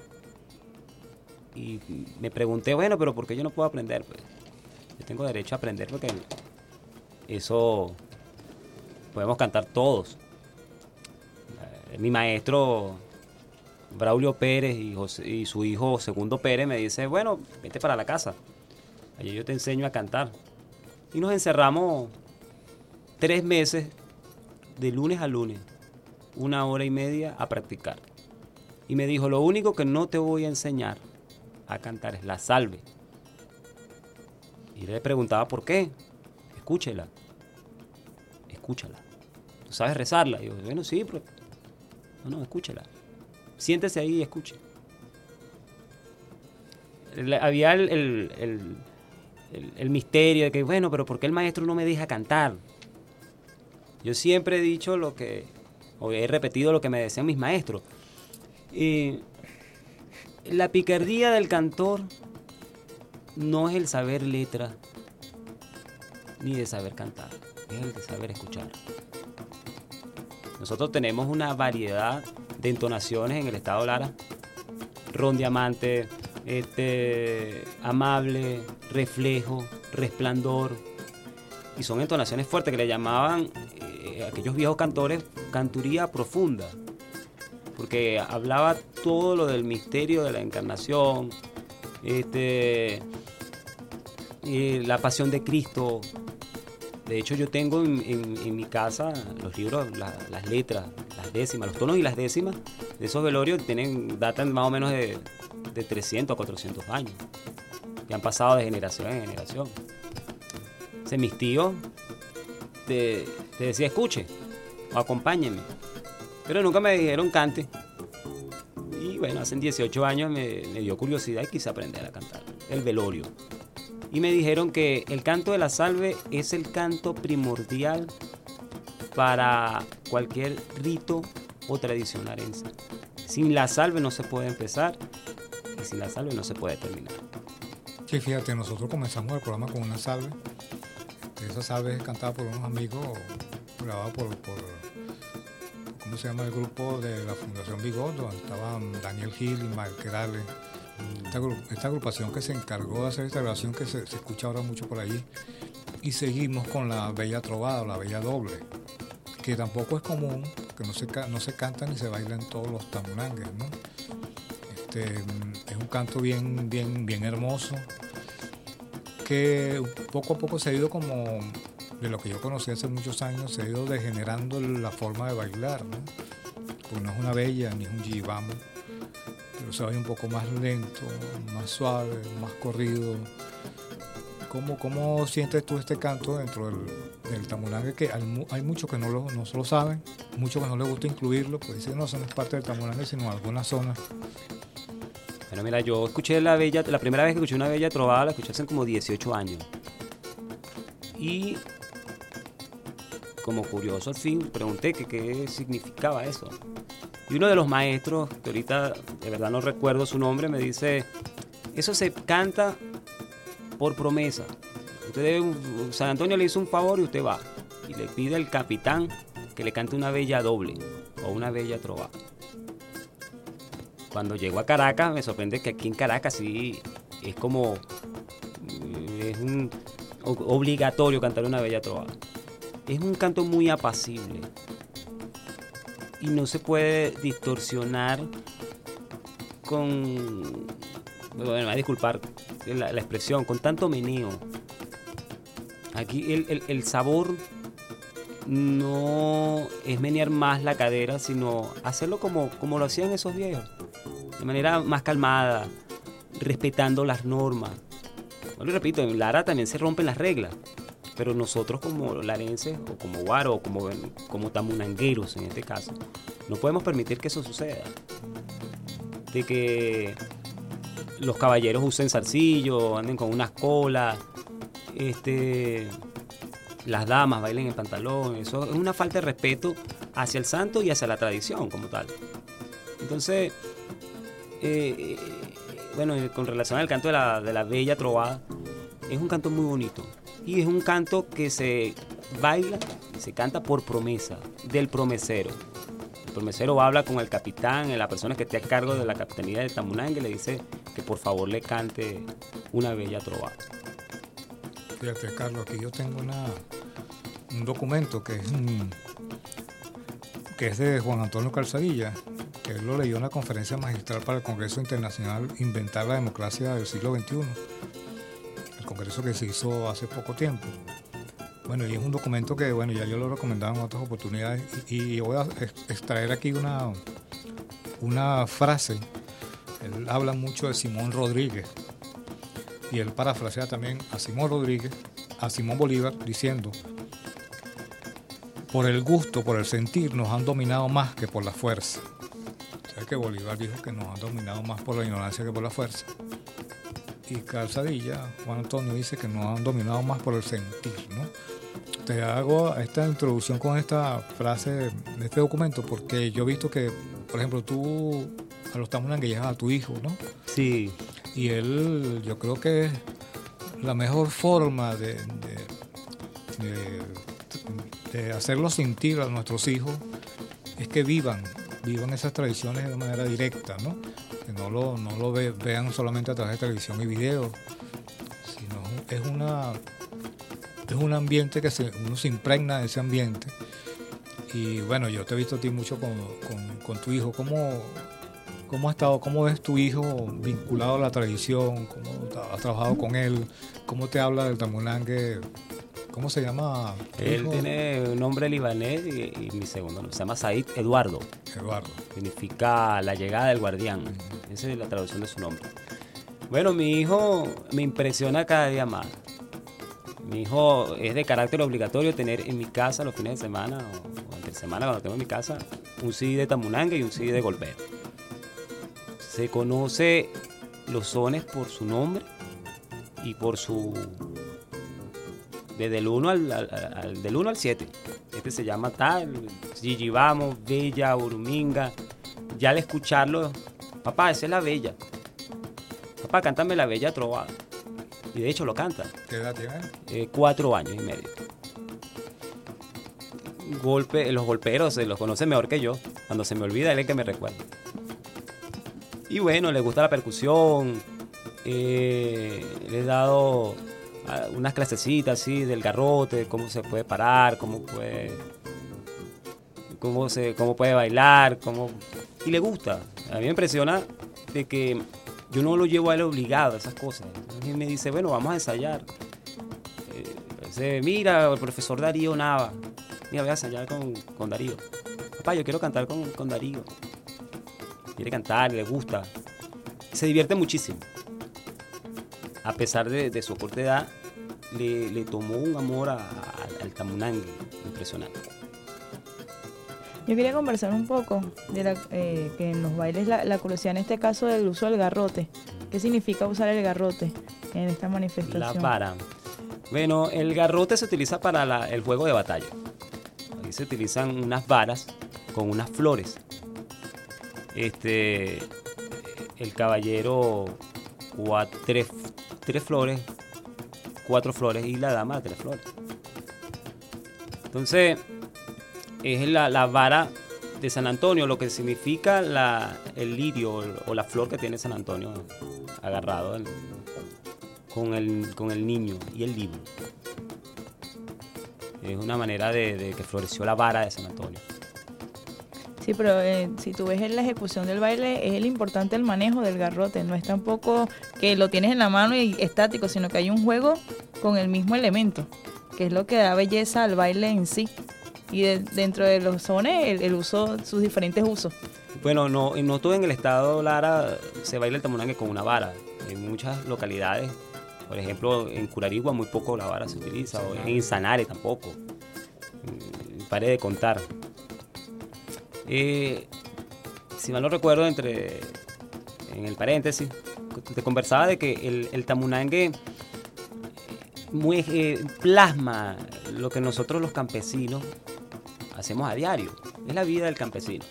Y me pregunté, bueno, pero ¿por qué yo no puedo aprender? Pues yo tengo derecho a aprender, porque eso podemos cantar todos. Mi maestro Braulio Pérez y, José, y su hijo Segundo Pérez me dice, bueno, vete para la casa, allí yo te enseño a cantar. Y nos encerramos tres meses, de lunes a lunes, una hora y media a practicar. Y me dijo, lo único que no te voy a enseñar a cantar es la salve. Y le preguntaba, ¿por qué? Escúchela, escúchala. ¿Tú sabes rezarla? Y yo, bueno, sí, pero... No, no, escúchela. Siéntese ahí y escuche. El, había el, el, el, el, el misterio de que, bueno, pero ¿por qué el maestro no me deja cantar? Yo siempre he dicho lo que, o he repetido lo que me decían mis maestros. Y la picardía del cantor no es el saber letra, ni de saber cantar, es el de saber escuchar. Nosotros tenemos una variedad de entonaciones en el estado Lara. Ron diamante, este, amable, reflejo, resplandor. Y son entonaciones fuertes que le llamaban eh, aquellos viejos cantores canturía profunda. Porque hablaba todo lo del misterio de la encarnación, este, eh, la pasión de Cristo. De hecho, yo tengo en, en, en mi casa los libros, la, las letras, las décimas, los tonos y las décimas de esos velorios tienen, datan más o menos de, de trescientos a cuatrocientos años. Y han pasado de generación en generación. Entonces, mis tíos te, te decía, escuche o acompáñenme. Pero nunca me dijeron cante. Y bueno, hace dieciocho años me, me dio curiosidad y quise aprender a cantar el velorio. Y me dijeron que el canto de la salve es el canto primordial para cualquier rito o tradición arense. Sin la salve no se puede empezar y sin la salve no se puede terminar. Sí, fíjate, nosotros comenzamos el programa con una salve. Esa salve es cantada por unos amigos, grabada por, por, ¿cómo se llama el grupo de la Fundación Bigot? Donde estaban Daniel Gil y Mael Querale. Esta, esta agrupación que se encargó de hacer esta grabación, que se, se escucha ahora mucho por allí. Y seguimos con la Bella Trovada o la Bella Doble, que tampoco es común, que no se, no se canta ni se baila en todos los tamunangues, ¿no? Este, es un canto bien, bien, bien hermoso, que poco a poco se ha ido, como de lo que yo conocí hace muchos años, se ha ido degenerando la forma de bailar, ¿no? Pues no es una bella ni es un gibamo, pero se baila un poco más lento, más suave, más corrido. ¿Cómo, cómo sientes tú este canto dentro del, del tamunangue? Que hay, hay muchos que no lo, no lo saben, muchos que no les gusta incluirlo, pues dicen no, eso no es parte del tamunangue, sino en algunas zonas. Bueno, mira, yo escuché la bella, la primera vez que escuché una bella trovada la escuché hace como dieciocho años. Y como curioso al fin pregunté que qué significaba eso. Y uno de los maestros, que ahorita de verdad no recuerdo su nombre, me dice, eso se canta por promesa. Usted debe un- San Antonio le hizo un favor y usted va. Y le pide al capitán que le cante una bella doble o una bella trovada. Cuando llego a Caracas, me sorprende que aquí en Caracas sí es como, es un, o- obligatorio cantar una bella trovada. Es un canto muy apacible y no se puede distorsionar con, bueno, me va a disculpar la, la expresión, con tanto meneo. Aquí el, el- el sabor no es menear más la cadera, sino hacerlo como, como lo hacían esos viejos, de manera más calmada, respetando las normas. Bueno, y repito, en Lara también se rompen las reglas, pero nosotros como larenses, o como guaro, o como, como tamunangueros en este caso, no podemos permitir que eso suceda. De que los caballeros usen zarcillo, anden con unas colas, este, las damas bailen en pantalón. Eso es una falta de respeto hacia el santo y hacia la tradición como tal. Entonces, eh, eh, bueno, con relación al canto de la, de la bella trovada, es un canto muy bonito. Y es un canto que se baila y se canta por promesa del promesero. El promesero habla con el capitán, la persona que esté a cargo de la capitanía de Tamunangue, y le dice que por favor le cante una bella trovada. Fíjate, Carlos, aquí yo tengo una, un documento que es, un- que es de Juan Antonio Calzadilla, que él lo leyó en la conferencia magistral para el Congreso Internacional Inventar la Democracia del siglo veintiuno, el congreso que se hizo hace poco tiempo. Bueno, y es un documento que, bueno, ya yo lo recomendaba en otras oportunidades, y, y voy a ex- extraer aquí una, una frase. Él habla mucho de Simón Rodríguez, y él parafrasea también a Simón Rodríguez, a Simón Bolívar, diciendo: por el gusto, por el sentir, nos han dominado más que por la fuerza. O sea que Bolívar dijo que nos han dominado más por la ignorancia que por la fuerza. Y Calzadilla, Juan Antonio, dice que nos han dominado más por el sentir, ¿no? Te hago esta introducción con esta frase de este documento porque yo he visto que, por ejemplo, tú a los tamunangues llevas a tu hijo, ¿no? Sí. Y él, yo creo que es la mejor forma de, de, de, de hacerlo sentir a nuestros hijos es que vivan, vivan esas tradiciones de manera directa, ¿no? Que no lo, no lo ve- vean solamente a través de televisión y video, sino es una es un ambiente que se, uno se impregna de ese ambiente. Y bueno, yo te he visto a ti mucho con, con, con tu hijo. ¿Cómo, cómo ha estado, cómo ves tu hijo vinculado a la tradición? ¿Cómo has trabajado con él? ¿Cómo te habla del tamunangue? ¿Cómo se llama tu Él hijo? tiene un nombre libanés y, y mi segundo nombre se llama Said Eduardo. Eduardo. Significa la llegada del guardián. Esa es la traducción de su nombre. Bueno, mi hijo me impresiona cada día más. Mi hijo es de carácter obligatorio tener en mi casa los fines de semana o, o entre semana cuando tengo en mi casa un C D de tamunangue y un C D de golpero. Se conoce los sones por su nombre y por su desde el uno al, al- al- del uno al siete. Este se llama tal, Gigi Vamos, Bella, Uruminga. Ya al escucharlo, papá, esa es la bella. Papá, cántame la bella trovada. Y de hecho lo canta. ¿Qué edad tiene? Eh, cuatro años y medio. Golpe, los golperos se los conoce mejor que yo. Cuando se me olvida, él es el que me recuerda. Y bueno, le gusta la percusión. Eh, le he dado ah, unas clasecitas así del garrote, cómo se puede parar, cómo puede, cómo se, cómo puede bailar, cómo, y le gusta. A mí me impresiona de que yo no lo llevo a él obligado a esas cosas. Él me dice, bueno, vamos a ensayar. Eh, dice, mira, el profesor Darío Nava. Mira, voy a ensayar con, con Darío. Papá, yo quiero cantar con, con Darío. Quiere cantar, le gusta. Se divierte muchísimo. A pesar de, de su corta edad, le, le tomó un amor a- a- al tamunangue impresionante. Yo quería conversar un poco de la, eh, que en los bailes la, la curiosidad en este caso del uso del garrote. ¿Qué significa usar el garrote en esta manifestación? La vara. Bueno, el garrote se utiliza para la, el juego de batalla. Ahí se utilizan unas varas con unas flores. Este, el caballero, cuatro, tres, tres flores, cuatro flores y la dama tres flores. Entonces, es la, la vara de San Antonio, lo que significa la, el lirio o la flor que tiene San Antonio agarrado el, con, el, con el niño y el libro. Es una manera de, de que floreció la vara de San Antonio. Sí, pero eh, si tú ves en la ejecución del baile, es el importante el manejo del garrote. No es tampoco que lo tienes en la mano y estático, sino que hay un juego con el mismo elemento, que es lo que da belleza al baile en sí. Y de, dentro de los sones, el, el uso, sus diferentes usos. Bueno, no, no todo en el estado Lara se baila el tamunangue con una vara. En muchas localidades, por ejemplo, en Curarigua muy poco la vara se utiliza, o en Sanare tampoco. Paré de contar. Eh, si mal no recuerdo, entre, en el paréntesis, te conversaba de que el, el tamunangue muy, eh, plasma lo que nosotros los campesinos hacemos a diario. Es la vida del campesino.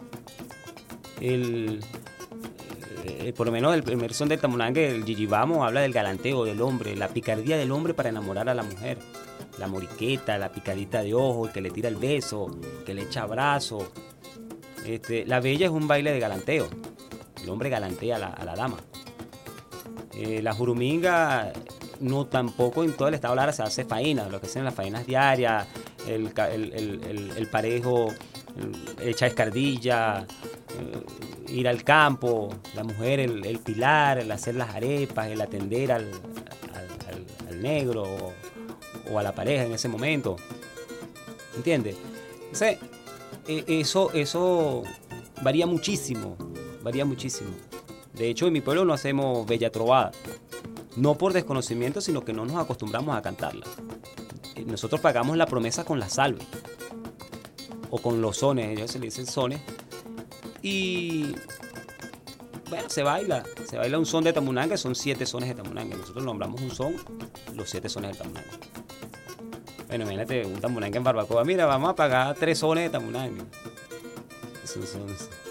El, eh, por lo menos el primer son del tamunangue, el Yiyibamo, habla del galanteo del hombre, la picardía del hombre para enamorar a la mujer. La moriqueta, la picadita de ojo, el que le tira el beso, que le echa abrazo. Este, la bella es un baile de galanteo. El hombre galantea a la, a la dama. Eh, la juruminga, no tampoco en todo el estado Lara se hace faena, lo que hacen las faenas diarias, el, el, el, el, el parejo, el, echar escardilla, eh, ir al campo, la mujer el, el pilar, el hacer las arepas, el atender al, al, al, al negro o, o a la pareja en ese momento. ¿Entiendes? Entonces, eh, eso, eso varía muchísimo, varía muchísimo. De hecho, en mi pueblo no hacemos bella trovada. No por desconocimiento, sino que no nos acostumbramos a cantarla. Nosotros pagamos la promesa con la salve. O con los sones, ellos se le dicen sones. Y bueno, se baila. Se baila un son de tamunangue, son siete sones de tamunangue. Nosotros nombramos un son, los siete sones de tamunangue. Bueno, imagínate un tamunangue en barbacoa. Mira, vamos a pagar tres sones de tamunangue. Son, son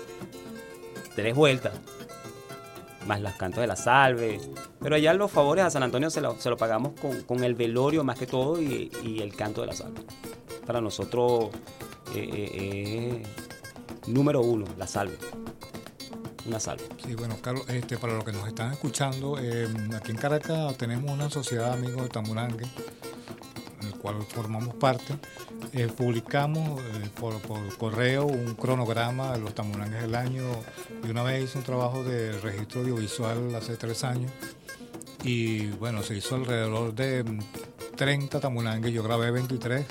tres vueltas. Más los cantos de la salve. Pero allá los favores a San Antonio se lo, se lo pagamos con, con el velorio más que todo y, y el canto de la salve. Para nosotros eh, eh, eh, número uno, la salve. Una salve. Sí, bueno, Carlos, este, para los que nos están escuchando, eh, aquí en Caracas tenemos una sociedad de amigos de tamunangue, en el cual formamos parte. Eh, publicamos eh, por, por correo un cronograma de los tamunangues del año. Y una vez hice un trabajo de registro audiovisual hace tres años. Y bueno, se hizo alrededor de treinta tamunangues, yo grabé veintitrés.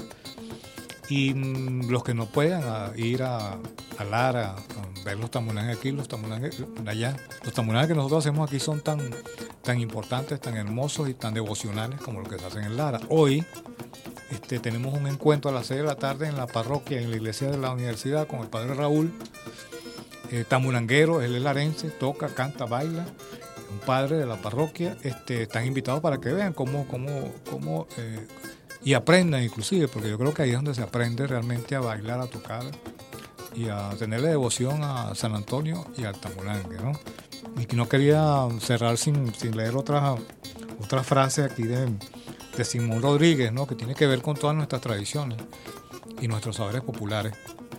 Y mmm, los que no puedan a ir a, a Lara, a ver los tamunangues aquí, los tamunangues de allá. Los tamunangues que nosotros hacemos aquí son tan, tan importantes, tan hermosos y tan devocionales como los que se hacen en Lara. Hoy este, tenemos un encuentro a las seis de la tarde en la parroquia, en la iglesia de la universidad, con el padre Raúl, eh, tamunanguero, él es larense, toca, canta, baila. Un padre de la parroquia, este, están invitados para que vean cómo, cómo, cómo eh, y aprendan inclusive, porque yo creo que ahí es donde se aprende realmente a bailar, a tocar y a tenerle devoción a San Antonio y al tamunangue, ¿no? Y que no quería cerrar sin, sin leer otra, otra frase aquí de, de Simón Rodríguez, ¿no? Que tiene que ver con todas nuestras tradiciones y nuestros saberes populares,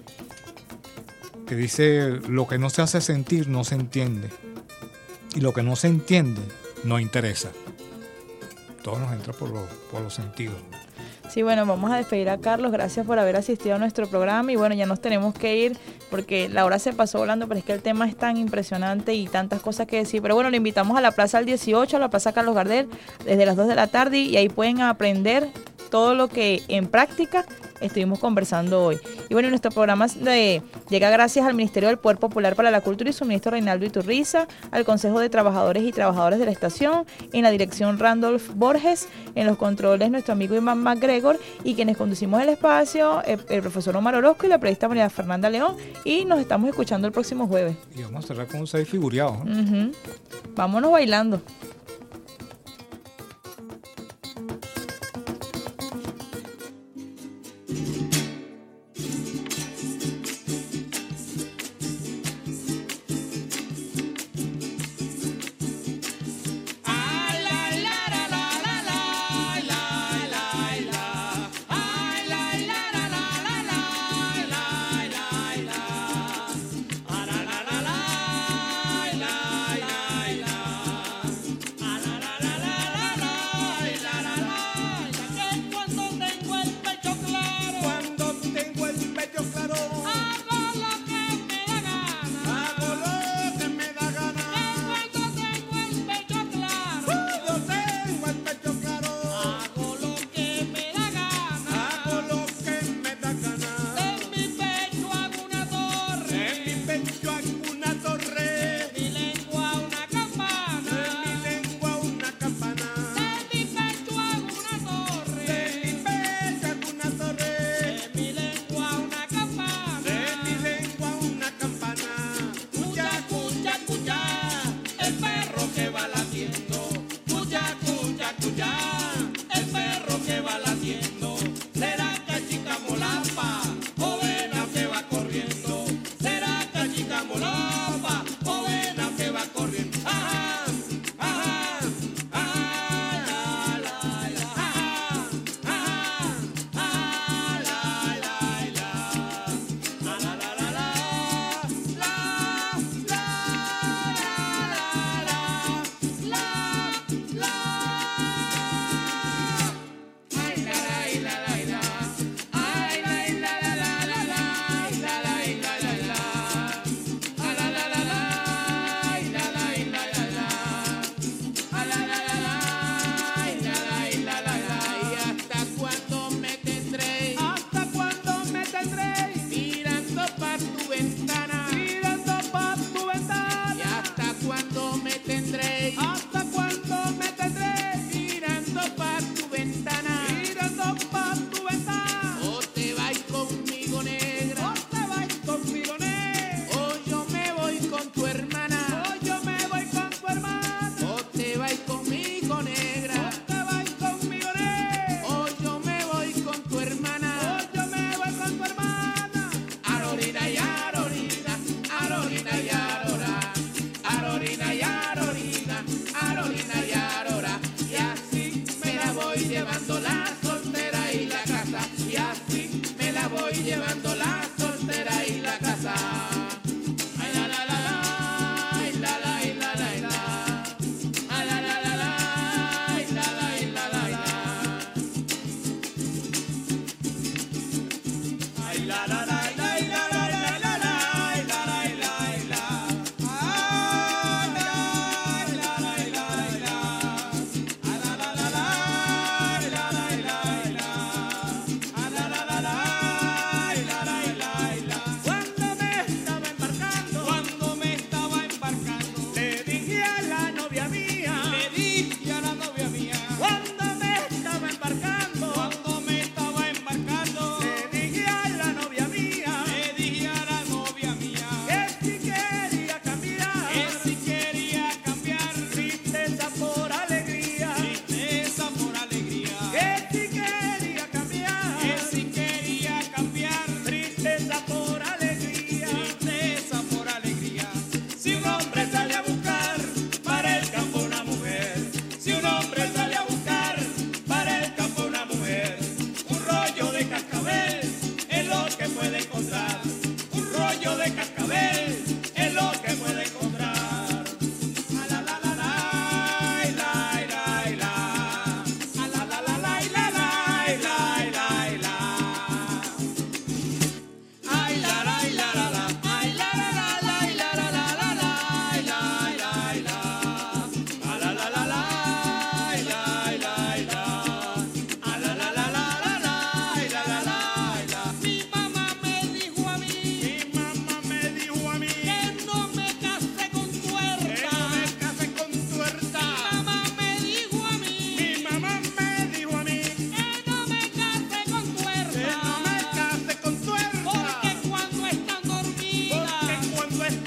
que dice: lo que no se hace sentir no se entiende. Y lo que no se entiende no interesa. Todo nos entra por los, por los sentidos. Sí, bueno, vamos a despedir a Carlos. Gracias por haber asistido a nuestro programa. Y bueno, ya nos tenemos que ir porque la hora se pasó volando, pero es que el tema es tan impresionante y tantas cosas que decir. Pero bueno, le invitamos a la Plaza al dieciocho, a la Plaza Carlos Gardel, desde las dos de la tarde, y ahí pueden aprender todo lo que en práctica estuvimos conversando hoy. Y bueno, nuestro programa de, llega gracias al Ministerio del Poder Popular para la Cultura y su ministro Reinaldo Iturriza, al Consejo de Trabajadores y Trabajadoras de la Estación, en la dirección Randolph Borges, en los controles nuestro amigo Iván MacGregor, y quienes conducimos el espacio, el, el profesor Omar Orozco y la periodista María Fernanda León, y nos estamos escuchando el próximo jueves. Y vamos a cerrar con un seis figureado, ¿no? Uh-huh. Vámonos bailando.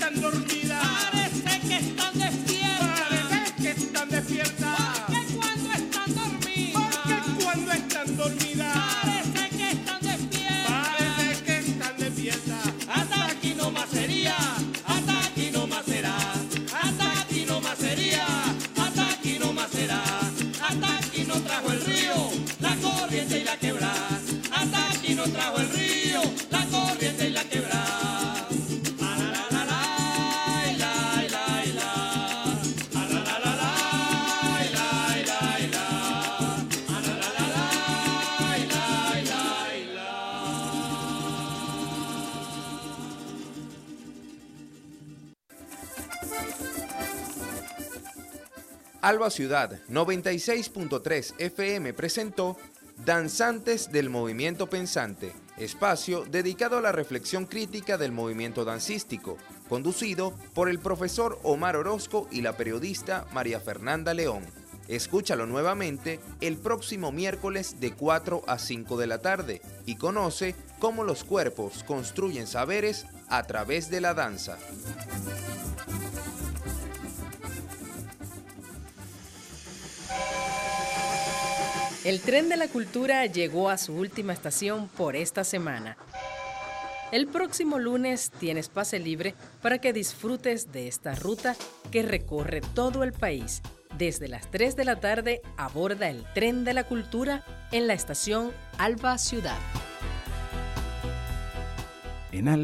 están dormidas. Parece que están despiertas. Parece que están despiertas. Porque cuando están dormidas. Porque cuando están dormidas. Parece que están despiertas. Parece que están despiertas. Hasta aquí no más sería. Hasta aquí no más será. Hasta aquí no más sería. Hasta aquí no más será. Hasta aquí no trajo el río, la corriente y la quebrada. Hasta aquí no trajo el río, la corriente y la quebrada. Alba Ciudad noventa y seis punto tres F M presentó Danzantes del Movimiento Pensante, espacio dedicado a la reflexión crítica del movimiento dancístico, conducido por el profesor Omar Orozco y la periodista María Fernanda León. Escúchalo nuevamente el próximo miércoles de cuatro a cinco de la tarde y conoce cómo los cuerpos construyen saberes a través de la danza. El tren de la cultura llegó a su última estación por esta semana. El próximo lunes tienes pase libre para que disfrutes de esta ruta que recorre todo el país. Desde las tres de la tarde aborda el tren de la cultura en la estación Alba Ciudad. En Alba